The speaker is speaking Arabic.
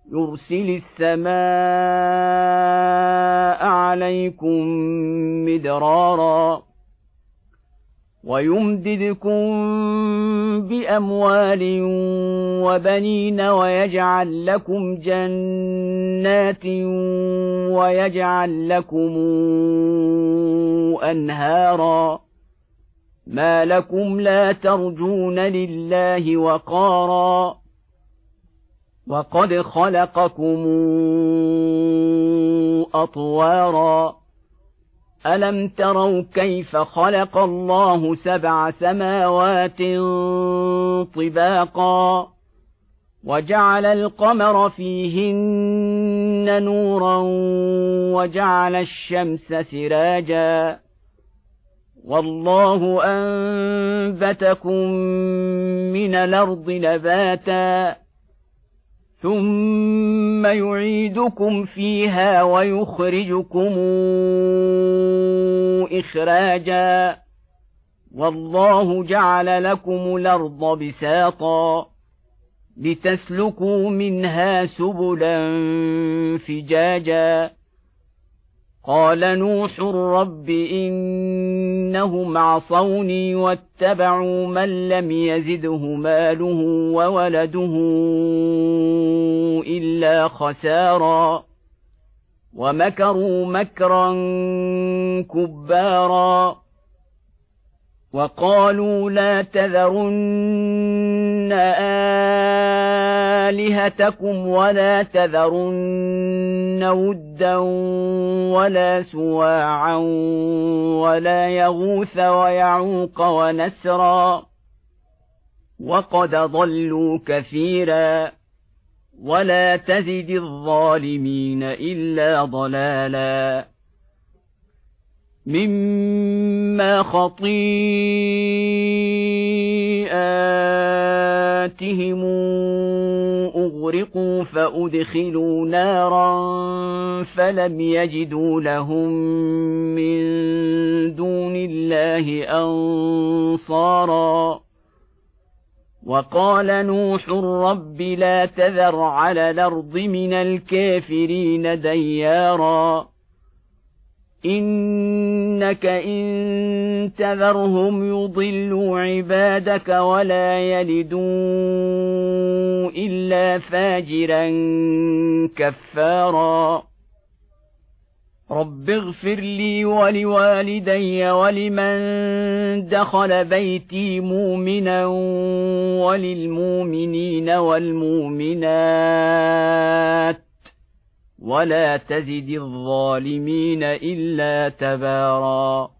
يرسل السماء عليكم مدرارا ويمددكم بأموال وبنين ويجعل لكم جنات ويجعل لكم أنهارا ما لكم لا ترجون لله وقارا وقد خلقكم أطوارا ألم تروا كيف خلق الله 7 سماوات طباقا وجعل القمر فيهن نورا وجعل الشمس سراجا والله أنبتكم من الأرض نباتا ثم يعيدكم فيها ويخرجكم إخراجا والله جعل لكم الأرض بساطا لتسلكوا منها سبلا فجاجا قال نوح رب إنهم عصوني واتبعوا من لم يزده ماله وولده إلا خسارا ومكروا مكرا كبارا وقالوا لا تذرن آلهتكم ولا تذرن ودا ولا سواعا ولا يغوث ويعوق ونسرا وقد ضلوا كثيرا ولا تزد الظالمين إلا ضلالا مما خطيئاتهم أغرقوا فأدخلوا نارا فلم يجدوا لهم من دون الله أنصارا وقال نوح رب لا تذر على الأرض من الكافرين ديارا إنك إن تذرهم يضلوا عبادك ولا يلدوا إلا فاجرا كفارا رب اغفر لي ولوالدي ولمن دخل بيتي مؤمنا وللمؤمنين والمؤمنات ولا تزد الظالمين إلا تبارا